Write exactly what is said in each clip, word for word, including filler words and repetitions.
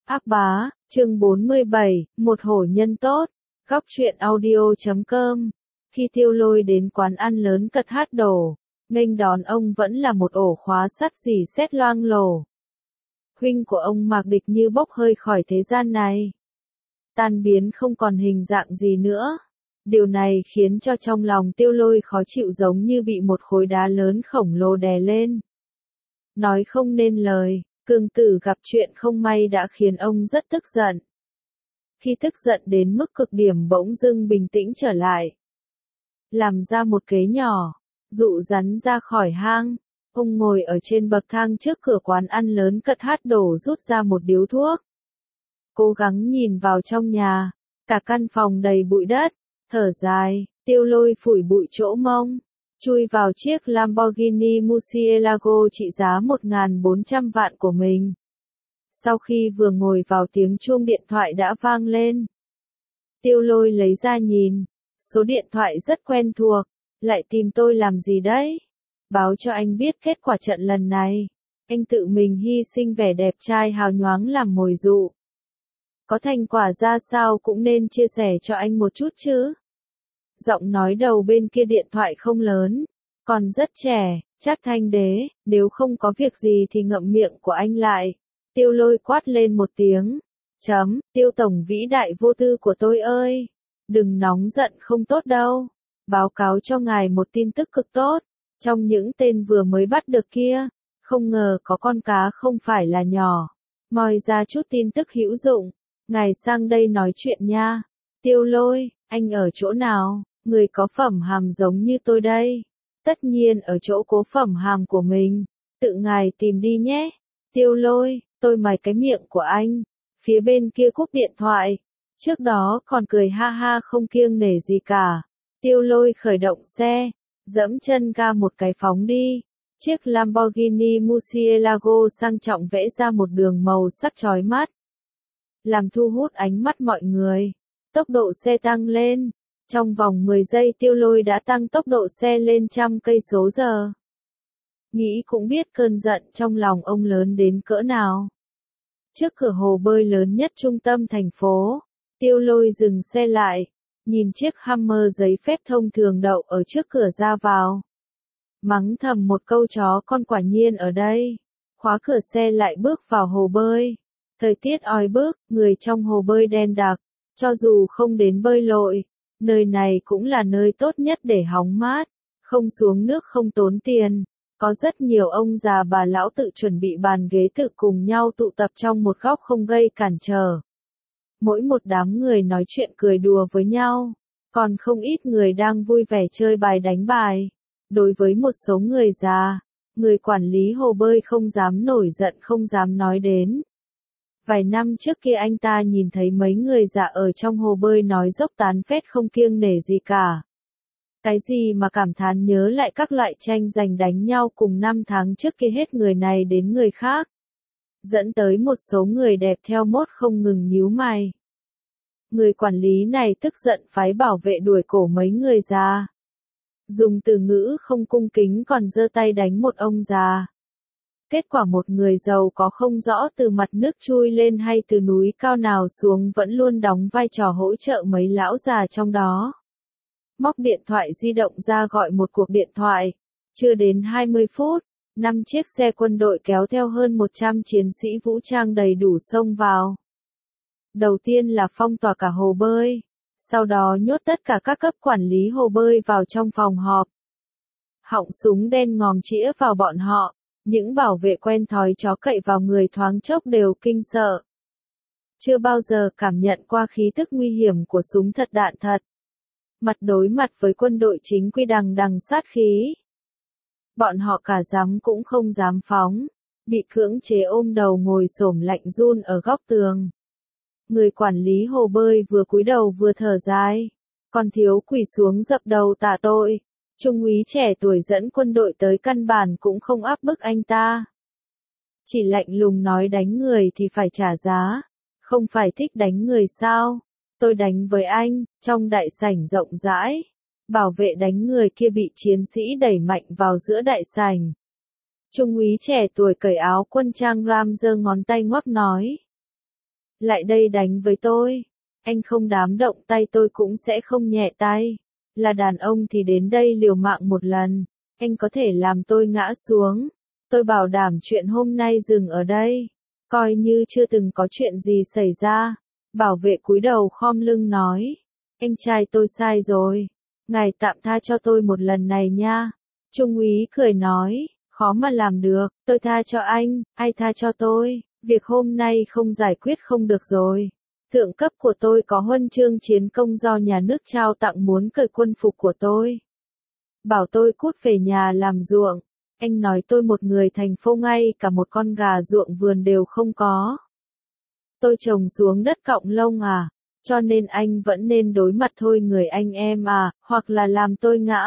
Ác bá, chương bốn mươi bảy, một hổ nhân tốt, góc truyện audio chấm com. Khi Tiêu Lôi đến quán ăn lớn cật hát đổ, nghênh đón ông vẫn là một ổ khóa sắt rỉ sét loang lổ. Huynh của ông Mạc Địch như bốc hơi khỏi thế gian này, tan biến không còn hình dạng gì nữa. Điều này khiến cho trong lòng Tiêu Lôi khó chịu, giống như bị một khối đá lớn khổng lồ đè lên. Nói không nên lời, Cương Tử gặp chuyện không may đã khiến ông rất tức giận. Khi tức giận đến mức cực điểm bỗng dưng bình tĩnh trở lại, làm ra một kế nhỏ, dụ rắn ra khỏi hang. Ông ngồi ở trên bậc thang trước cửa quán ăn lớn cật hát đổ, rút ra một điếu thuốc, cố gắng nhìn vào trong nhà. Cả căn phòng đầy bụi đất. Thở dài, Tiêu Lôi phủi bụi chỗ mông, chui vào chiếc Lamborghini Murcielago trị giá một nghìn bốn trăm vạn của mình. Sau khi vừa ngồi vào, tiếng chuông điện thoại đã vang lên. Tiêu Lôi lấy ra nhìn, số điện thoại rất quen thuộc. Lại tìm tôi làm gì đấy? Báo cho anh biết kết quả trận lần này. Anh tự mình hy sinh vẻ đẹp trai hào nhoáng làm mồi dụ. Có thành quả ra sao cũng nên chia sẻ cho anh một chút chứ. Giọng nói đầu bên kia điện thoại không lớn, còn rất trẻ, chắc Thanh Đế, nếu không có việc gì thì ngậm miệng của anh lại. Tiêu Lôi quát lên một tiếng. Chấm, Tiêu Tổng vĩ đại vô tư của tôi ơi. Đừng nóng giận, không tốt đâu. Báo cáo cho ngài một tin tức cực tốt. Trong những tên vừa mới bắt được kia, không ngờ có con cá không phải là nhỏ. Moi ra chút tin tức hữu dụng. Ngài sang đây nói chuyện nha. Tiêu Lôi, anh ở chỗ nào? Người có phẩm hàm giống như tôi đây. Tất nhiên ở chỗ cố phẩm hàm của mình. Tự ngài tìm đi nhé. Tiêu Lôi, tôi mài cái miệng của anh. Phía bên kia cúp điện thoại. Trước đó còn cười ha ha không kiêng nể gì cả. Tiêu Lôi khởi động xe, dẫm chân ga một cái phóng đi. Chiếc Lamborghini Murcielago sang trọng vẽ ra một đường màu sắc chói mắt, làm thu hút ánh mắt mọi người. Tốc độ xe tăng lên. Trong vòng mười giây Tiêu Lôi đã tăng tốc độ xe lên trăm cây số giờ. Nghĩ cũng biết cơn giận trong lòng ông lớn đến cỡ nào. Trước cửa hồ bơi lớn nhất trung tâm thành phố, Tiêu Lôi dừng xe lại, nhìn chiếc Hummer giấy phép thông thường đậu ở trước cửa ra vào. Mắng thầm một câu chó con quả nhiên ở đây. Khóa cửa xe lại bước vào hồ bơi. Thời tiết oi bức, người trong hồ bơi đen đặc. Cho dù không đến bơi lội, nơi này cũng là nơi tốt nhất để hóng mát. Không xuống nước không tốn tiền. Có rất nhiều ông già bà lão tự chuẩn bị bàn ghế tự cùng nhau tụ tập trong một góc không gây cản trở. Mỗi một đám người nói chuyện cười đùa với nhau. Còn không ít người đang vui vẻ chơi bài đánh bài. Đối với một số người già, người quản lý hồ bơi không dám nổi giận, không dám nói đến. Vài năm trước kia anh ta nhìn thấy mấy người già ở trong hồ bơi nói dốc tán phét không kiêng nể gì cả. Cái gì mà cảm thán nhớ lại các loại tranh giành đánh nhau cùng năm tháng trước kia hết người này đến người khác. Dẫn tới một số người đẹp theo mốt không ngừng nhíu mày. Người quản lý này tức giận phái bảo vệ đuổi cổ mấy người già. Dùng từ ngữ không cung kính còn giơ tay đánh một ông già. Kết quả một người giàu có không rõ từ mặt nước chui lên hay từ núi cao nào xuống vẫn luôn đóng vai trò hỗ trợ mấy lão già trong đó. Móc điện thoại di động ra gọi một cuộc điện thoại. Chưa đến hai mươi phút, năm chiếc xe quân đội kéo theo hơn một trăm chiến sĩ vũ trang đầy đủ xông vào. Đầu tiên là phong tỏa cả hồ bơi. Sau đó nhốt tất cả các cấp quản lý hồ bơi vào trong phòng họp. Họng súng đen ngòm chĩa vào bọn họ. Những bảo vệ quen thói chó cậy vào người thoáng chốc đều kinh sợ. Chưa bao giờ cảm nhận qua khí tức nguy hiểm của súng thật đạn thật. Mặt đối mặt với quân đội chính quy đằng đằng sát khí. Bọn họ cả dám cũng không dám phóng. Bị cưỡng chế ôm đầu ngồi xổm lạnh run ở góc tường. Người quản lý hồ bơi vừa cúi đầu vừa thở dài. Còn thiếu quỳ xuống dập đầu tạ tội. Trung úy trẻ tuổi dẫn quân đội tới căn bản cũng không áp bức anh ta. Chỉ lạnh lùng nói đánh người thì phải trả giá. Không phải thích đánh người sao? Tôi đánh với anh, trong đại sảnh rộng rãi. Bảo vệ đánh người kia bị chiến sĩ đẩy mạnh vào giữa đại sảnh. Trung úy trẻ tuổi cởi áo quân trang ram giơ ngón tay ngoắc nói. lại đây đánh với tôi. Anh không dám động tay tôi cũng sẽ không nhẹ tay. Là đàn ông thì đến đây liều mạng một lần. Anh có thể làm tôi ngã xuống. Tôi bảo đảm chuyện hôm nay dừng ở đây. Coi như chưa từng có chuyện gì xảy ra. Bảo vệ cúi đầu khom lưng nói. Anh trai tôi sai rồi. Ngài tạm tha cho tôi một lần này nha. Trung úy cười nói. Khó mà làm được. Tôi tha cho anh. Ai tha cho tôi. Việc hôm nay không giải quyết không được rồi. Thượng cấp của tôi có huân chương chiến công do nhà nước trao tặng muốn cởi quân phục của tôi. Bảo tôi cút về nhà làm ruộng. Anh nói tôi một người thành phố ngay cả một con gà ruộng vườn đều không có. Tôi trồng xuống đất cọng lông à, cho nên anh vẫn nên đối mặt thôi người anh em à, hoặc là làm tôi ngã.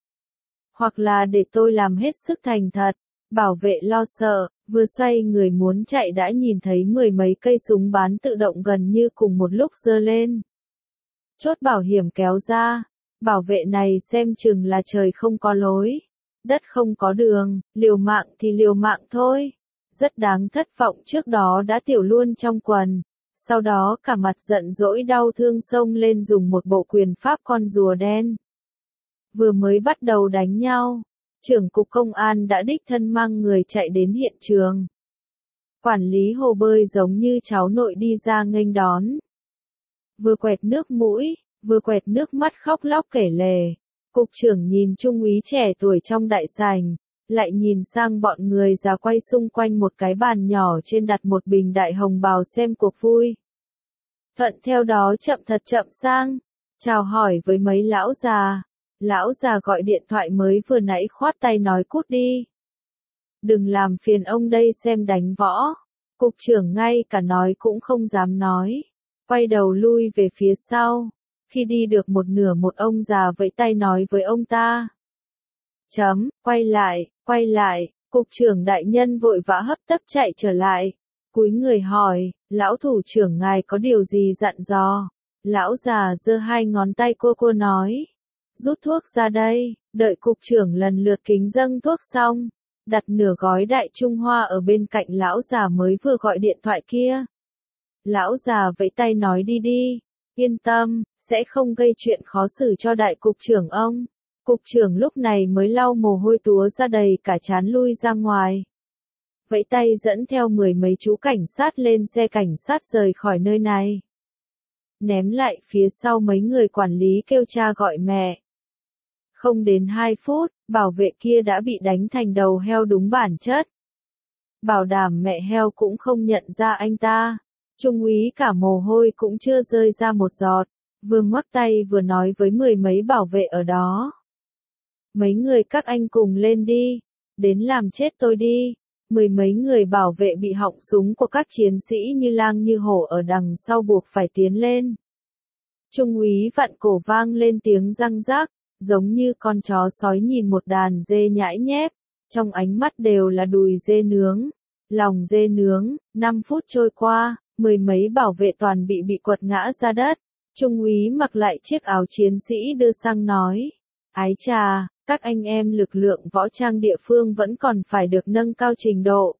Hoặc là để tôi làm hết sức thành thật. Bảo vệ lo sợ, vừa xoay người muốn chạy đã nhìn thấy mười mấy cây súng bán tự động gần như cùng một lúc giơ lên. Chốt bảo hiểm kéo ra. Bảo vệ này xem chừng là trời không có lối. Đất không có đường, liều mạng thì liều mạng thôi. Rất đáng thất vọng trước đó đã tiểu luôn trong quần. Sau đó cả mặt giận dỗi đau thương xông lên dùng một bộ quyền pháp con rùa đen. Vừa mới bắt đầu đánh nhau. Trưởng cục công an đã đích thân mang người chạy đến hiện trường. Quản lý hồ bơi giống như cháu nội đi ra nghênh đón. Vừa quẹt nước mũi, vừa quẹt nước mắt khóc lóc kể lể. Cục trưởng nhìn trung úy trẻ tuổi trong đại sảnh, lại nhìn sang bọn người già quay xung quanh một cái bàn nhỏ trên đặt một bình đại hồng bào xem cuộc vui. Thuận theo đó chậm thật chậm sang, chào hỏi với mấy lão già. Lão già gọi điện thoại mới vừa nãy khoát tay nói cút đi. Đừng làm phiền ông đây xem đánh võ. Cục trưởng ngay cả nói cũng không dám nói. Quay đầu lui về phía sau. Khi đi được một nửa một ông già vẫy tay nói với ông ta. Chấm, quay lại, quay lại. Cục trưởng đại nhân vội vã hấp tấp chạy trở lại. Cúi người hỏi, lão thủ trưởng ngài có điều gì dặn dò? Lão già giơ hai ngón tay cua cua nói. Rút thuốc ra đây, đợi cục trưởng lần lượt kính dâng thuốc xong, đặt nửa gói đại Trung Hoa ở bên cạnh lão già mới vừa gọi điện thoại kia. Lão già vẫy tay nói đi đi, yên tâm, sẽ không gây chuyện khó xử cho đại cục trưởng ông. Cục trưởng lúc này mới lau mồ hôi túa ra đầy cả trán lui ra ngoài. Vẫy tay dẫn theo mười mấy chú cảnh sát lên xe cảnh sát rời khỏi nơi này. Ném lại phía sau mấy người quản lý kêu cha gọi mẹ. Không đến hai phút, bảo vệ kia đã bị đánh thành đầu heo đúng bản chất. Bảo đảm mẹ heo cũng không nhận ra anh ta. Trung úy cả mồ hôi cũng chưa rơi ra một giọt, vừa ngoắc tay vừa nói với mười mấy bảo vệ ở đó. Mấy người các anh cùng lên đi, đến làm chết tôi đi. Mười mấy người bảo vệ bị họng súng của các chiến sĩ như lang như hổ ở đằng sau buộc phải tiến lên. Trung úy vặn cổ vang lên tiếng răng rác, giống như con chó sói nhìn một đàn dê nhãi nhép, trong ánh mắt đều là đùi dê nướng, lòng dê nướng. Năm phút trôi qua, mười mấy bảo vệ toàn bị bị quật ngã ra đất. Trung úy mặc lại chiếc áo chiến sĩ đưa sang nói, ái chà, các anh em lực lượng võ trang địa phương vẫn còn phải được nâng cao trình độ.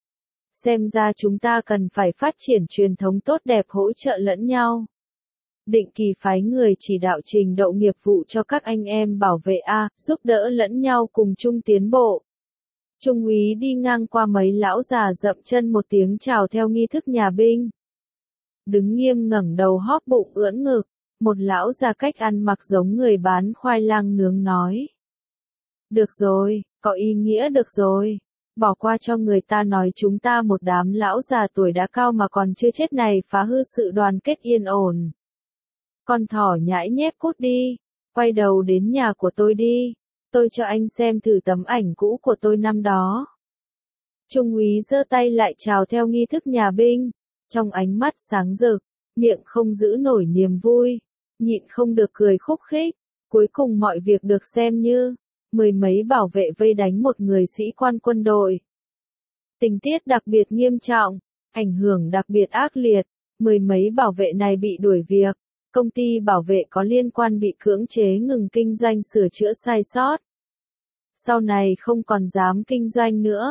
Xem ra chúng ta cần phải phát triển truyền thống tốt đẹp hỗ trợ lẫn nhau. Định kỳ phái người chỉ đạo trình độ nghiệp vụ cho các anh em bảo vệ A, giúp đỡ lẫn nhau cùng chung tiến bộ. Trung úy đi ngang qua mấy lão già dậm chân một tiếng chào theo nghi thức nhà binh. Đứng nghiêm ngẩng đầu hóp bụng ưỡn ngực, một lão già cách ăn mặc giống người bán khoai lang nướng nói. Được rồi, có ý nghĩa được rồi. Bỏ qua cho người ta nói chúng ta một đám lão già tuổi đã cao mà còn chưa chết này phá hư sự đoàn kết yên ổn. Con thỏ nhãi nhép cút đi, quay đầu đến nhà của tôi đi, tôi cho anh xem thử tấm ảnh cũ của tôi năm đó. Trung úy giơ tay lại chào theo nghi thức nhà binh, trong ánh mắt sáng rực, miệng không giữ nổi niềm vui, nhịn không được cười khúc khích, cuối cùng mọi việc được xem như, mười mấy bảo vệ vây đánh một người sĩ quan quân đội. Tình tiết đặc biệt nghiêm trọng, ảnh hưởng đặc biệt ác liệt, mười mấy bảo vệ này bị đuổi việc. Công ty bảo vệ có liên quan bị cưỡng chế ngừng kinh doanh sửa chữa sai sót. Sau này không còn dám kinh doanh nữa.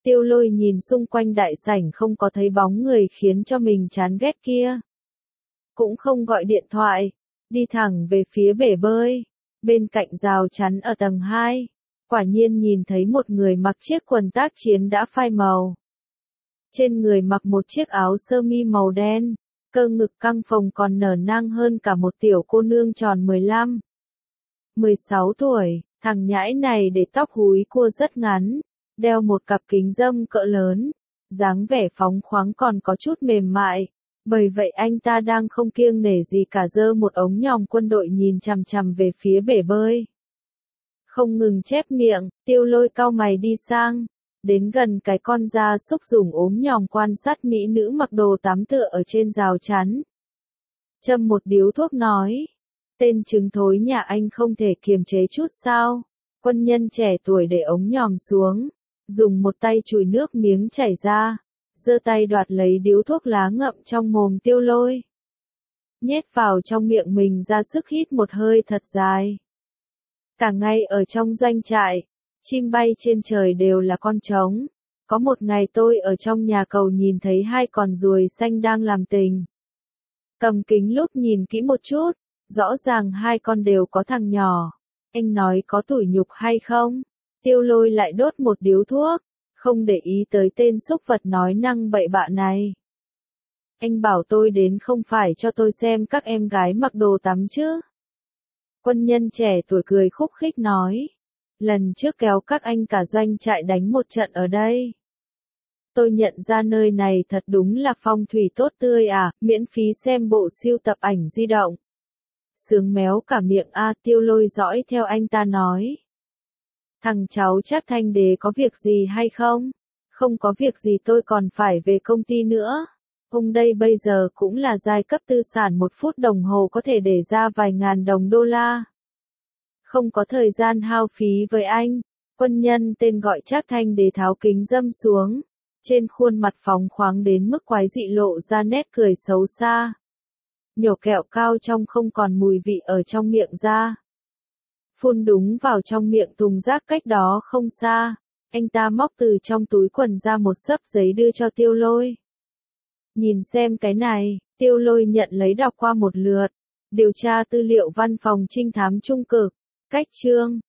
Tiêu Lôi nhìn xung quanh đại sảnh không có thấy bóng người khiến cho mình chán ghét kia. Cũng không gọi điện thoại, đi thẳng về phía bể bơi, bên cạnh rào chắn ở tầng hai. Quả nhiên nhìn thấy một người mặc chiếc quần tác chiến đã phai màu. Trên người mặc một chiếc áo sơ mi màu đen, cơ ngực căng phồng còn nở nang hơn cả một tiểu cô nương tròn mười lăm, mười sáu tuổi, thằng nhãi này để tóc húi cua rất ngắn, đeo một cặp kính râm cỡ lớn, dáng vẻ phóng khoáng còn có chút mềm mại, bởi vậy anh ta đang không kiêng nể gì cả giơ một ống nhòm quân đội nhìn chằm chằm về phía bể bơi. Không ngừng chép miệng, Tiêu Lôi cau mày đi sang, đến gần cái con gia súc dùng ốm nhòm quan sát mỹ nữ mặc đồ tắm tựa ở trên rào chắn. Châm một điếu thuốc nói, tên trứng thối nhà anh không thể kiềm chế chút sao? Quân nhân trẻ tuổi để ống nhòm xuống, dùng một tay chùi nước miếng chảy ra, giơ tay đoạt lấy điếu thuốc lá ngậm trong mồm Tiêu Lôi. Nhét vào trong miệng mình ra sức hít một hơi thật dài. Cả ngày ở trong doanh trại, chim bay trên trời đều là con trống. Có một ngày tôi ở trong nhà cầu nhìn thấy hai con ruồi xanh đang làm tình. Cầm kính lúp nhìn kỹ một chút, rõ ràng hai con đều có thằng nhỏ. Anh nói có tủi nhục hay không? Tiêu Lôi lại đốt một điếu thuốc, không để ý tới tên súc vật nói năng bậy bạ này. Anh bảo tôi đến không phải cho tôi xem các em gái mặc đồ tắm chứ? Quân nhân trẻ tuổi cười khúc khích nói. Lần trước kéo các anh cả doanh trại đánh một trận ở đây. Tôi nhận ra nơi này thật đúng là phong thủy tốt tươi à, miễn phí xem bộ siêu tập ảnh di động. Sướng méo cả miệng a. Tiêu Lôi dõi theo anh ta nói. Thằng cháu Trác Thanh Đế có việc gì hay không? Không có việc gì, tôi còn phải về công ty nữa. Ông đây bây giờ cũng là giai cấp tư sản, một phút đồng hồ có thể để ra vài ngàn đồng đô la. Không có thời gian hao phí với anh. Quân nhân tên gọi Trác Thanh Đế tháo kính râm xuống. Trên khuôn mặt phóng khoáng đến mức quái dị lộ ra nét cười xấu xa. Nhổ kẹo cao trong không còn mùi vị ở trong miệng ra. Phun đúng vào trong miệng thùng rác cách đó không xa. Anh ta móc từ trong túi quần ra một xấp giấy đưa cho Tiêu Lôi. Nhìn xem cái này, Tiêu Lôi nhận lấy đọc qua một lượt. Điều tra tư liệu văn phòng trinh thám trung cực. Cách chương